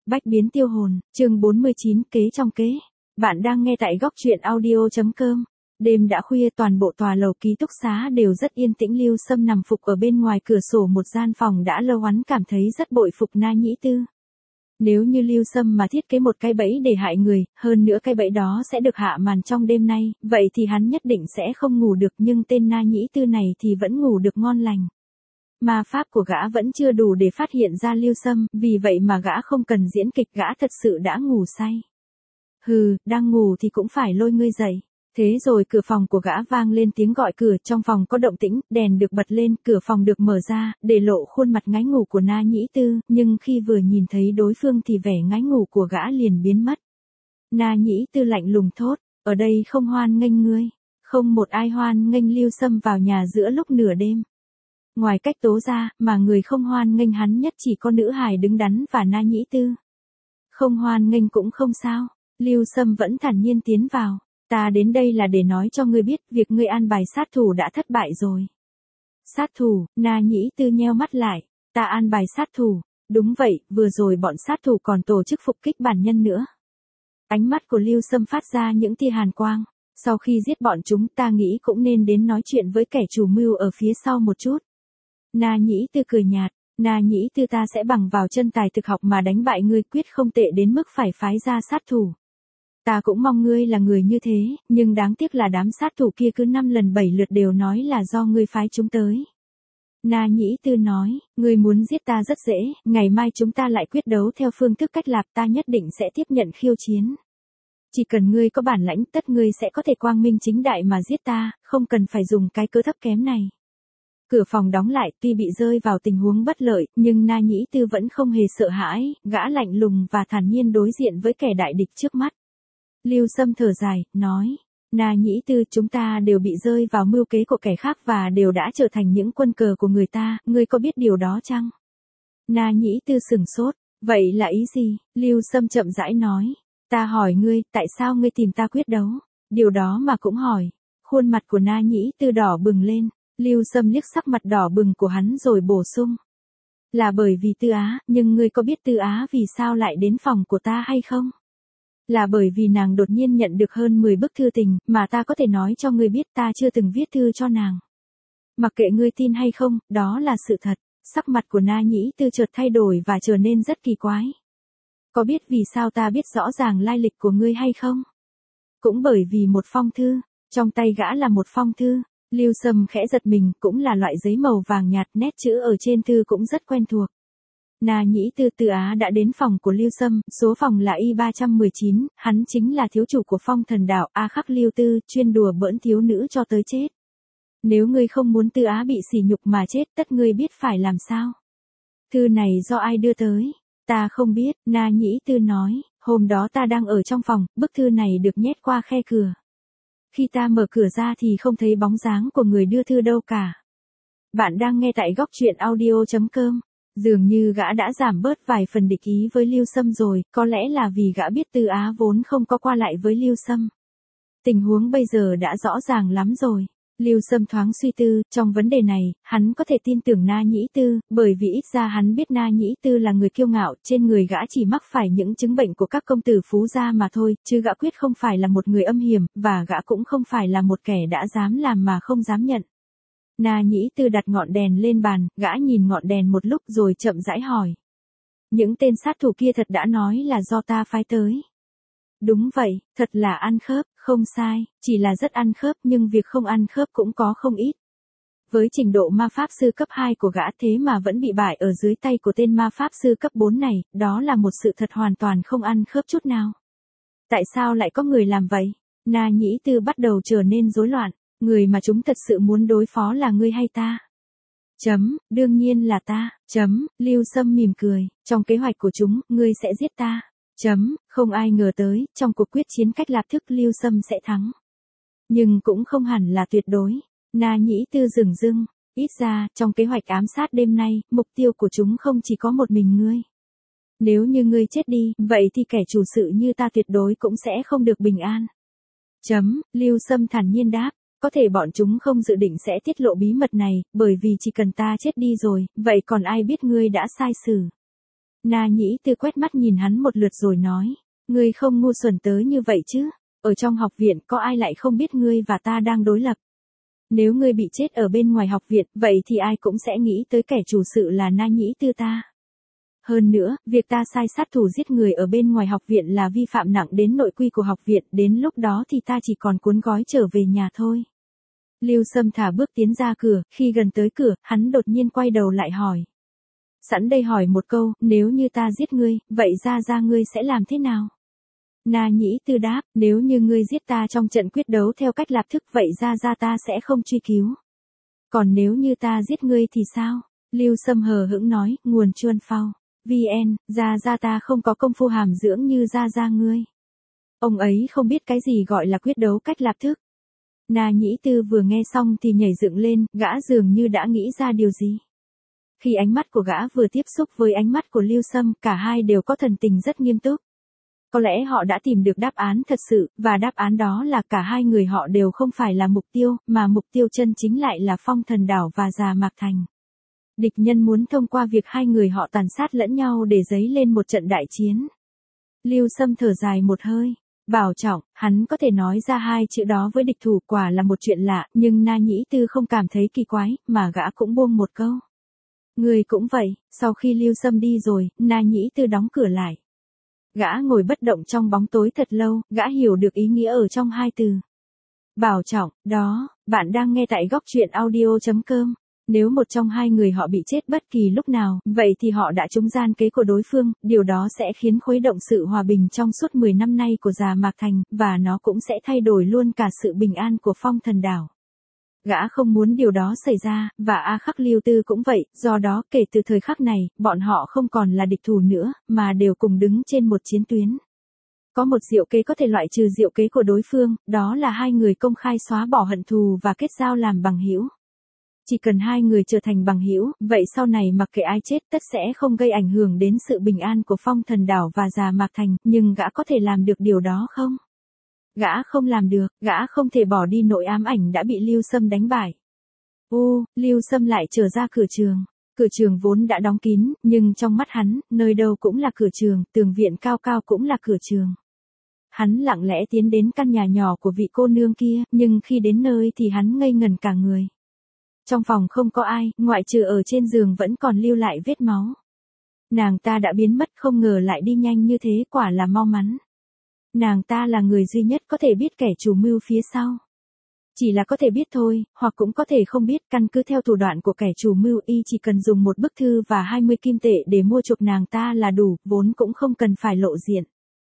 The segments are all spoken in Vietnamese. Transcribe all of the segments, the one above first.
Bách biến tiêu hồn, chương 49 kế trong kế. Bạn đang nghe tại góc truyện audio.com. Đêm đã khuya, toàn bộ tòa lầu ký túc xá đều rất yên tĩnh. Lưu Sâm nằm phục ở bên ngoài cửa sổ một gian phòng đã lâu, hắn cảm thấy rất bội phục Na Nhĩ Tư. Nếu như Lưu Sâm mà thiết kế một cái bẫy để hại người, hơn nữa cái bẫy đó sẽ được hạ màn trong đêm nay, vậy thì hắn nhất định sẽ không ngủ được, nhưng tên Na Nhĩ Tư này thì vẫn ngủ được ngon lành. Ma pháp của gã vẫn chưa đủ để phát hiện ra Lưu Sâm, vì vậy mà gã không cần diễn kịch, gã thật sự đã ngủ say. Hừ, đang ngủ thì cũng phải lôi ngươi dậy. Thế rồi cửa phòng của gã vang lên tiếng gọi cửa, trong phòng có động tĩnh, đèn được bật lên, cửa phòng được mở ra, để lộ khuôn mặt ngái ngủ của Na Nhĩ Tư, nhưng khi vừa nhìn thấy đối phương thì vẻ ngái ngủ của gã liền biến mất. Na Nhĩ Tư lạnh lùng thốt, ở đây không hoan nghênh ngươi. Không một ai hoan nghênh Lưu Sâm vào nhà giữa lúc nửa đêm. Ngoài cách tố ra, mà người không hoan nghênh hắn nhất chỉ có nữ hài đứng đắn và Na Nhĩ Tư. Không hoan nghênh cũng không sao, Lưu Sâm vẫn thản nhiên tiến vào. Ta đến đây là để nói cho ngươi biết, việc ngươi an bài sát thủ đã thất bại rồi. Sát thủ? Na Nhĩ Tư nheo mắt lại. Ta an bài sát thủ? Đúng vậy, vừa rồi bọn sát thủ còn tổ chức phục kích bản nhân nữa. Ánh mắt của Lưu Sâm phát ra những tia hàn quang. Sau khi giết bọn chúng, ta nghĩ cũng nên đến nói chuyện với kẻ chủ mưu ở phía sau một chút. Na Nhĩ Tư cười nhạt. Na Nhĩ Tư, ta sẽ bằng vào chân tài thực học mà đánh bại ngươi, quyết không tệ đến mức phải phái ra sát thủ. Ta cũng mong ngươi là người như thế, nhưng đáng tiếc là đám sát thủ kia cứ 5 lần 7 lượt đều nói là do ngươi phái chúng tới. Na Nhĩ Tư nói, ngươi muốn giết ta rất dễ, ngày mai chúng ta lại quyết đấu theo phương thức cách lạp, ta nhất định sẽ tiếp nhận khiêu chiến. Chỉ cần ngươi có bản lãnh, tất ngươi sẽ có thể quang minh chính đại mà giết ta, không cần phải dùng cái cớ thấp kém này. Cửa phòng đóng lại, tuy bị rơi vào tình huống bất lợi, nhưng Na Nhĩ Tư vẫn không hề sợ hãi, gã lạnh lùng và thản nhiên đối diện với kẻ đại địch trước mắt. Lưu Sâm thở dài, nói, Na Nhĩ Tư, chúng ta đều bị rơi vào mưu kế của kẻ khác và đều đã trở thành những quân cờ của người ta, ngươi có biết điều đó chăng? Na Nhĩ Tư sửng sốt, vậy là ý gì? Lưu Sâm chậm rãi nói, ta hỏi ngươi, tại sao ngươi tìm ta quyết đấu? Điều đó mà cũng hỏi. Khuôn mặt của Na Nhĩ Tư đỏ bừng lên. Lưu Sâm liếc sắc mặt đỏ bừng của hắn rồi bổ sung. Là bởi vì Tư Á, nhưng ngươi có biết Tư Á vì sao lại đến phòng của ta hay không? Là bởi vì nàng đột nhiên nhận được hơn 10 bức thư tình, mà ta có thể nói cho ngươi biết ta chưa từng viết thư cho nàng. Mặc kệ ngươi tin hay không, đó là sự thật. Sắc mặt của Na Nhĩ Tư chợt thay đổi và trở nên rất kỳ quái. Có biết vì sao ta biết rõ ràng lai lịch của ngươi hay không? Cũng bởi vì một phong thư, trong tay gã là một phong thư. Lưu Sâm khẽ giật mình, cũng là loại giấy màu vàng nhạt, nét chữ ở trên thư cũng rất quen thuộc. Na Nhĩ Tư. Tư Á đã đến phòng của Lưu Sâm, số phòng là Y319, hắn chính là thiếu chủ của Phong Thần Đảo, A Khắc Lưu Tư, chuyên đùa bỡn thiếu nữ cho tới chết. Nếu ngươi không muốn Tư Á bị sỉ nhục mà chết, tất ngươi biết phải làm sao? Thư này do ai đưa tới? Ta không biết, Na Nhĩ Tư nói, hôm đó ta đang ở trong phòng, bức thư này được nhét qua khe cửa. Khi ta mở cửa ra thì không thấy bóng dáng của người đưa thư đâu cả. Bạn đang nghe tại góc truyện audio.com. Dường như gã đã giảm bớt vài phần địch ý với Lưu Sâm rồi, có lẽ là vì gã biết Tư Á vốn không có qua lại với Lưu Sâm. Tình huống bây giờ đã rõ ràng lắm rồi. Lưu Sâm thoáng suy tư, trong vấn đề này, hắn có thể tin tưởng Na Nhĩ Tư, bởi vì ít ra hắn biết Na Nhĩ Tư là người kiêu ngạo, trên người gã chỉ mắc phải những chứng bệnh của các công tử phú gia mà thôi, chứ gã quyết không phải là một người âm hiểm, và gã cũng không phải là một kẻ đã dám làm mà không dám nhận. Na Nhĩ Tư đặt ngọn đèn lên bàn, gã nhìn ngọn đèn một lúc rồi chậm rãi hỏi. Những tên sát thủ kia thật đã nói là do ta phái tới. Đúng vậy, thật là ăn khớp, không sai, chỉ là rất ăn khớp, nhưng việc không ăn khớp cũng có không ít. Với trình độ ma pháp sư cấp 2 của gã thế mà vẫn bị bại ở dưới tay của tên ma pháp sư cấp 4 này, đó là một sự thật hoàn toàn không ăn khớp chút nào. Tại sao lại có người làm vậy? Na Nhĩ Tư bắt đầu trở nên rối loạn. Người mà chúng thật sự muốn đối phó là ngươi hay ta? Đương nhiên là ta. Lưu Sâm mỉm cười, trong kế hoạch của chúng, ngươi sẽ giết ta. Không ai ngờ tới, trong cuộc quyết chiến cách lạp thức Lưu Sâm sẽ thắng. Nhưng cũng không hẳn là tuyệt đối. Na Nhĩ Tư dửng dưng, ít ra, trong kế hoạch ám sát đêm nay, mục tiêu của chúng không chỉ có một mình ngươi. Nếu như ngươi chết đi, vậy thì kẻ chủ sự như ta tuyệt đối cũng sẽ không được bình an. Lưu Sâm thản nhiên đáp. Có thể bọn chúng không dự định sẽ tiết lộ bí mật này, bởi vì chỉ cần ta chết đi rồi, vậy còn ai biết ngươi đã sai xử. Na Nhĩ Tư quét mắt nhìn hắn một lượt rồi nói, ngươi không ngu xuẩn tới như vậy chứ, ở trong học viện có ai lại không biết ngươi và ta đang đối lập. Nếu ngươi bị chết ở bên ngoài học viện, vậy thì ai cũng sẽ nghĩ tới kẻ chủ sự là Na Nhĩ Tư ta. Hơn nữa, việc ta sai sát thủ giết người ở bên ngoài học viện là vi phạm nặng đến nội quy của học viện, đến lúc đó thì ta chỉ còn cuốn gói trở về nhà thôi. Lưu Sâm thả bước tiến ra cửa, khi gần tới cửa, hắn đột nhiên quay đầu lại hỏi. Sẵn đây hỏi một câu, nếu như ta giết ngươi, vậy ra ngươi sẽ làm thế nào? Na Nhĩ Tư đáp, nếu như ngươi giết ta trong trận quyết đấu theo cách lạp thức vậy ra ta sẽ không truy cứu. Còn nếu như ta giết ngươi thì sao? Lưu Sâm hờ hững nói, nguồn chuan phao. VN, ra ta không có công phu hàm dưỡng như ra ngươi. Ông ấy không biết cái gì gọi là quyết đấu cách lạp thức. Na Nhĩ Tư vừa nghe xong thì nhảy dựng lên, gã dường như đã nghĩ ra điều gì. Khi ánh mắt của gã vừa tiếp xúc với ánh mắt của Lưu Sâm, cả hai đều có thần tình rất nghiêm túc. Có lẽ họ đã tìm được đáp án thật sự, và đáp án đó là cả hai người họ đều không phải là mục tiêu, mà mục tiêu chân chính lại là Phong Thần Đảo và Già Mạc Thành. Địch nhân muốn thông qua việc hai người họ tàn sát lẫn nhau để dấy lên một trận đại chiến. Lưu Sâm thở dài một hơi. Bảo trọng, hắn có thể nói ra hai chữ đó với địch thủ quả là một chuyện lạ, nhưng Na Nhĩ Tư không cảm thấy kỳ quái, mà gã cũng buông một câu. Người cũng vậy, sau khi Lưu Sâm đi rồi, Na Nhĩ Tư đóng cửa lại. Gã ngồi bất động trong bóng tối thật lâu, gã hiểu được ý nghĩa ở trong hai từ. Bảo trọng, đó, bạn đang nghe tại góc truyện audio.com. Nếu một trong hai người họ bị chết bất kỳ lúc nào, vậy thì họ đã trúng gian kế của đối phương, điều đó sẽ khiến khuấy động sự hòa bình trong suốt 10 năm nay của Già Mạc Thành, và nó cũng sẽ thay đổi luôn cả sự bình an của Phong Thần Đảo. Gã không muốn điều đó xảy ra, và A Khắc Lưu Tư cũng vậy, do đó kể từ thời khắc này, bọn họ không còn là địch thù nữa, mà đều cùng đứng trên một chiến tuyến. Có một diệu kế có thể loại trừ diệu kế của đối phương, đó là hai người công khai xóa bỏ hận thù và kết giao làm bằng hữu. Chỉ cần hai người trở thành bằng hữu, vậy sau này mặc kệ ai chết tất sẽ không gây ảnh hưởng đến sự bình an của Phong Thần Đảo và Già Mạc Thành, nhưng gã có thể làm được điều đó không? Gã không làm được, gã không thể bỏ đi nỗi ám ảnh đã bị Lưu Sâm đánh bại. Lưu Sâm lại trở ra cửa trường. Cửa trường vốn đã đóng kín, nhưng trong mắt hắn, nơi đâu cũng là cửa trường, tường viện cao cao cũng là cửa trường. Hắn lặng lẽ tiến đến căn nhà nhỏ của vị cô nương kia, nhưng khi đến nơi thì hắn ngây ngẩn cả người. Trong phòng không có ai, ngoại trừ ở trên giường vẫn còn lưu lại vết máu. Nàng ta đã biến mất, không ngờ lại đi nhanh như thế, quả là mau mắn. Nàng ta là người duy nhất có thể biết kẻ chủ mưu phía sau. Chỉ là có thể biết thôi, hoặc cũng có thể không biết, căn cứ theo thủ đoạn của kẻ chủ mưu y chỉ cần dùng một bức thư và 20 kim tệ để mua chuộc nàng ta là đủ, vốn cũng không cần phải lộ diện.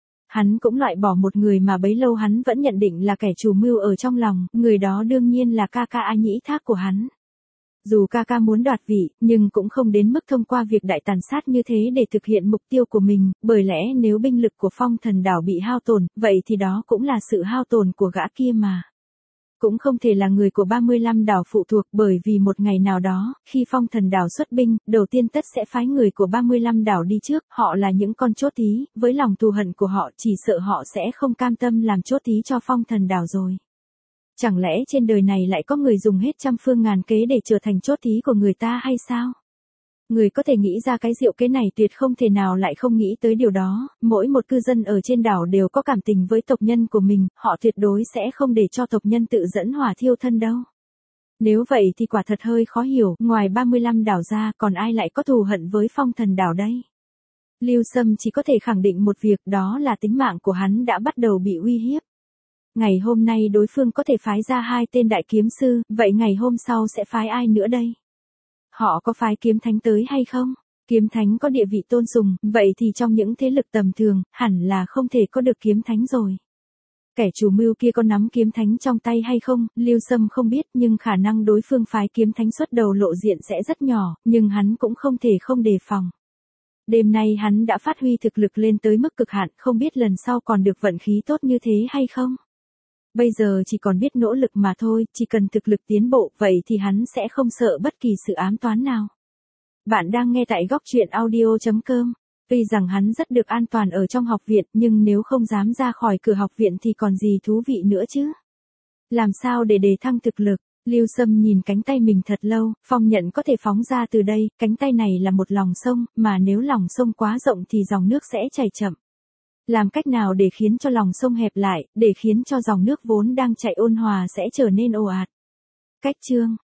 Hắn cũng loại bỏ một người mà bấy lâu hắn vẫn nhận định là kẻ chủ mưu ở trong lòng, người đó đương nhiên là ca ca A Nhĩ Thác của hắn. Dù ca ca muốn đoạt vị, nhưng cũng không đến mức thông qua việc đại tàn sát như thế để thực hiện mục tiêu của mình, bởi lẽ nếu binh lực của Phong Thần Đảo bị hao tổn, vậy thì đó cũng là sự hao tổn của gã kia mà. Cũng không thể là người của 35 đảo phụ thuộc, bởi vì một ngày nào đó, khi Phong Thần Đảo xuất binh, đầu tiên tất sẽ phái người của 35 đảo đi trước, họ là những con chốt tí, với lòng thù hận của họ chỉ sợ họ sẽ không cam tâm làm chốt tí cho Phong Thần Đảo rồi. Chẳng lẽ trên đời này lại có người dùng hết trăm phương ngàn kế để trở thành chốt tí của người ta hay sao? Người có thể nghĩ ra cái diệu kế này tuyệt không thể nào lại không nghĩ tới điều đó, mỗi một cư dân ở trên đảo đều có cảm tình với tộc nhân của mình, họ tuyệt đối sẽ không để cho tộc nhân tự dẫn hỏa thiêu thân đâu. Nếu vậy thì quả thật hơi khó hiểu, ngoài 35 đảo ra còn ai lại có thù hận với Phong Thần Đảo đây? Lưu Sâm chỉ có thể khẳng định một việc, đó là tính mạng của hắn đã bắt đầu bị uy hiếp. Ngày hôm nay đối phương có thể phái ra 2 tên đại kiếm sư, vậy ngày hôm sau sẽ phái ai nữa đây? Họ có phái kiếm thánh tới hay không? Kiếm thánh có địa vị tôn sùng, vậy thì trong những thế lực tầm thường, hẳn là không thể có được kiếm thánh rồi. Kẻ chủ mưu kia có nắm kiếm thánh trong tay hay không, Lưu Sâm không biết, nhưng khả năng đối phương phái kiếm thánh xuất đầu lộ diện sẽ rất nhỏ, nhưng hắn cũng không thể không đề phòng. Đêm nay hắn đã phát huy thực lực lên tới mức cực hạn, không biết lần sau còn được vận khí tốt như thế hay không? Bây giờ chỉ còn biết nỗ lực mà thôi, chỉ cần thực lực tiến bộ, vậy thì hắn sẽ không sợ bất kỳ sự ám toán nào. Bạn đang nghe tại góc truyện audio.com. Tuy rằng hắn rất được an toàn ở trong học viện, nhưng nếu không dám ra khỏi cửa học viện thì còn gì thú vị nữa chứ? Làm sao để đề thăng thực lực? Lưu Sâm nhìn cánh tay mình thật lâu, phong nhận có thể phóng ra từ đây, cánh tay này là một lòng sông, mà nếu lòng sông quá rộng thì dòng nước sẽ chảy chậm. Làm cách nào để khiến cho lòng sông hẹp lại, để khiến cho dòng nước vốn đang chạy ôn hòa sẽ trở nên ồ ạt? Cách chương